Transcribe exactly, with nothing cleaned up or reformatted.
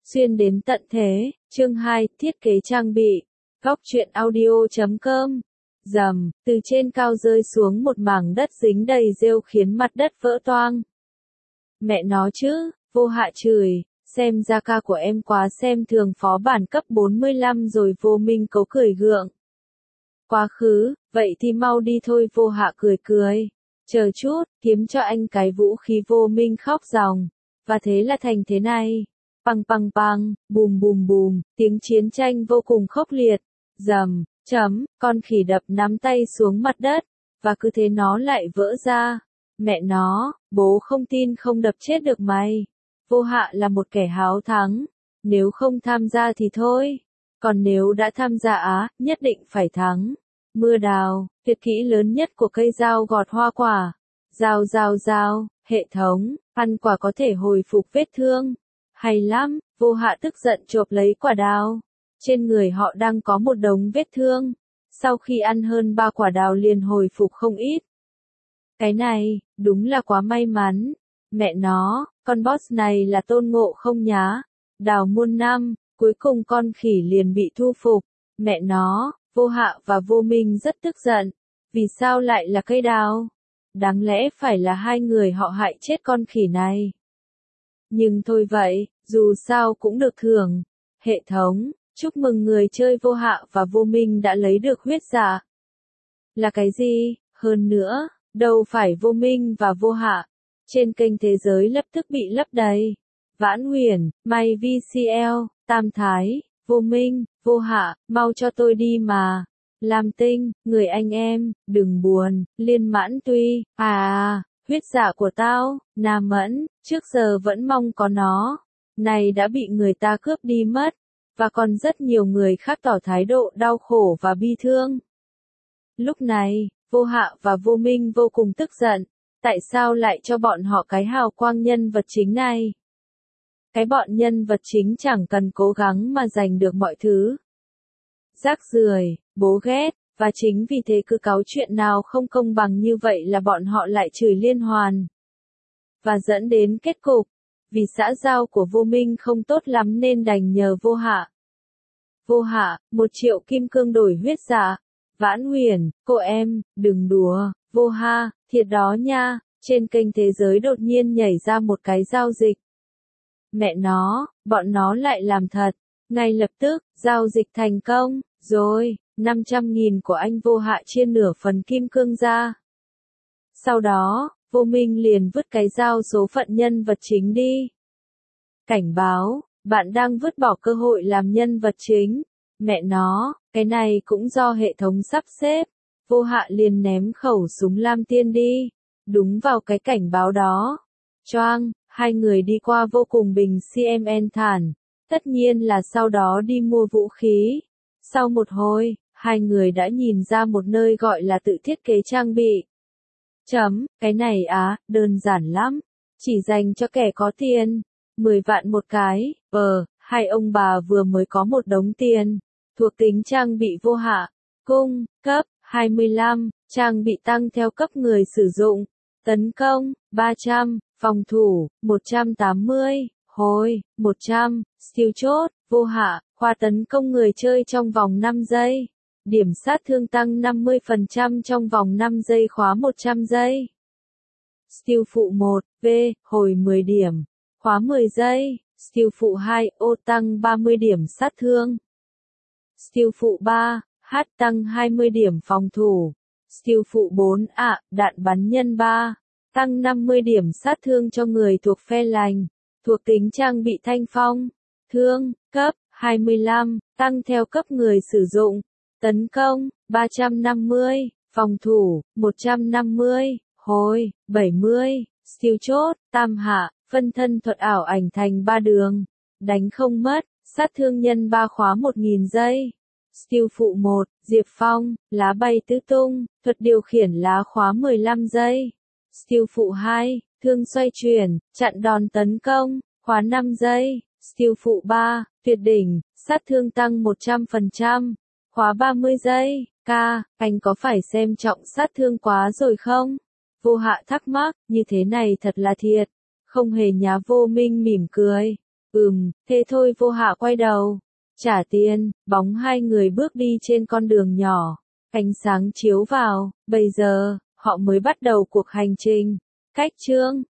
Xuyên đến tận thế, chương hai, thiết kế trang bị. Góc truyện audio chấm com. Rầm, từ trên cao rơi xuống một mảng đất dính đầy rêu khiến mặt đất vỡ toang. Mẹ nó chứ, Vô Hạ chửi, xem ra ca của em quá xem thường phó bản cấp bốn mươi lăm rồi. Vô Minh cấu cười gượng. Quá khứ, vậy thì mau đi thôi. Vô Hạ cười cười. Chờ chút, kiếm cho anh cái vũ khí. Vô Minh khóc ròng. Và thế là thành thế này. Păng păng păng, bùm bùm bùm, tiếng chiến tranh vô cùng khốc liệt. Rầm, chấm, con khỉ đập nắm tay xuống mặt đất, và cứ thế nó lại vỡ ra. Mẹ nó, bố không tin không đập chết được mày. Vô Hạ là một kẻ háo thắng, nếu không tham gia thì thôi, còn nếu đã tham gia á, nhất định phải thắng. Mưa đào, tuyệt kỹ lớn nhất của cây dao gọt hoa quả. Dao dao dao, hệ thống, ăn quả có thể hồi phục vết thương. Hay lắm, Vô Hạ tức giận chộp lấy quả đào. Trên người họ đang có một đống vết thương. Sau khi ăn hơn ba quả đào liền hồi phục không ít. Cái này, đúng là quá may mắn. Mẹ nó, con boss này là tôn ngộ không nhá. Đào muôn năm, cuối cùng con khỉ liền bị thu phục. Mẹ nó, Vô Hạ và Vô Minh rất tức giận. Vì sao lại là cây đào? Đáng lẽ phải là hai người họ hại chết con khỉ này. Nhưng thôi vậy, dù sao cũng được thưởng. Hệ thống, chúc mừng người chơi Vô Hạ và Vô Minh đã lấy được huyết dạ. Là cái gì? Hơn nữa, đâu phải Vô Minh và Vô Hạ. Trên kênh thế giới lập tức bị lấp đầy. Vãn Huyền, May vê xê lờ, Tam Thái, Vô Minh, Vô Hạ, mau cho tôi đi mà. Lam Tinh, người anh em, đừng buồn. Liên Mãn Tuy, à à, huyết dạ của tao. Nam Mẫn, trước giờ vẫn mong có nó. Này đã bị người ta cướp đi mất. Và còn rất nhiều người khác tỏ thái độ đau khổ và bi thương. Lúc này, Vô Hạ và Vô Minh vô cùng tức giận. Tại sao lại cho bọn họ cái hào quang nhân vật chính này? Cái bọn nhân vật chính chẳng cần cố gắng mà giành được mọi thứ. Rác rưởi, bố ghét, và chính vì thế cứ cáu chuyện nào không công bằng như vậy là bọn họ lại chửi liên hoàn. Và dẫn đến kết cục. Vì xã giao của Vô Minh không tốt lắm nên đành nhờ Vô Hạ. Vô Hạ, một triệu kim cương đổi huyết dạ. Vãn Huyền, cô em, đừng đùa. Vô Ha, thiệt đó nha. Trên kênh thế giới đột nhiên nhảy ra một cái giao dịch. Mẹ nó, bọn nó lại làm thật. Ngay lập tức, giao dịch thành công. Rồi, năm trăm nghìn của anh Vô Hạ chia nửa phần kim cương ra. Sau đó, Vô Minh liền vứt cái dao số phận nhân vật chính đi. Cảnh báo, bạn đang vứt bỏ cơ hội làm nhân vật chính. Mẹ nó, cái này cũng do hệ thống sắp xếp. Vô Hạ liền ném khẩu súng lam tiên đi. Đúng vào cái cảnh báo đó. Choang, hai người đi qua vô cùng bình cm thản. Tất nhiên là sau đó đi mua vũ khí. Sau một hồi, hai người đã nhìn ra một nơi gọi là tự thiết kế trang bị. Chấm, cái này á, đơn giản lắm. Chỉ dành cho kẻ có tiền. mười vạn một cái, ờ, hai ông bà vừa mới có một đống tiền. Thuộc tính trang bị Vô Hạ. Cung, cấp, hai mươi lăm, trang bị tăng theo cấp người sử dụng. Tấn công, ba trăm, phòng thủ, một trăm tám mươi, hồi, một trăm, siêu chốt, Vô Hạ, khoa tấn công người chơi trong vòng năm giây. Điểm sát thương tăng năm mươi phần trăm trong vòng năm giây khóa một trăm giây. Skill phụ một, V, hồi mười điểm, khóa mười giây. Skill phụ hai, O tăng ba mươi điểm sát thương. Skill phụ ba, H tăng hai mươi điểm phòng thủ. Skill phụ bốn, A, đạn bắn nhân ba, tăng năm mươi điểm sát thương cho người thuộc phe lành. Thuộc tính trang bị thanh phong. Thương, cấp, hai mươi lăm, tăng theo cấp người sử dụng. Tấn công, ba trăm năm mươi, phòng thủ, một trăm năm mươi, hồi, bảy mươi, siêu chốt, tam hạ, phân thân thuật ảo ảnh thành ba đường. Đánh không mất, sát thương nhân ba khóa một nghìn giây. Skill phụ một, Diệp Phong, lá bay tứ tung, thuật điều khiển lá khóa mười lăm giây. Skill phụ hai, thương xoay chuyển, chặn đòn tấn công, khóa năm giây. Skill phụ ba, tuyệt đỉnh, sát thương tăng một trăm phần trăm, khóa ba mươi giây. Ca, anh có phải xem trọng sát thương quá rồi không? Vô Hạ thắc mắc, như thế này thật là thiệt. Không hề nhá. Vô Minh mỉm cười. Ừm, thế thôi Vô Hạ quay đầu. Trả tiền, bóng hai người bước đi trên con đường nhỏ. Ánh sáng chiếu vào, bây giờ, họ mới bắt đầu cuộc hành trình. Cách chương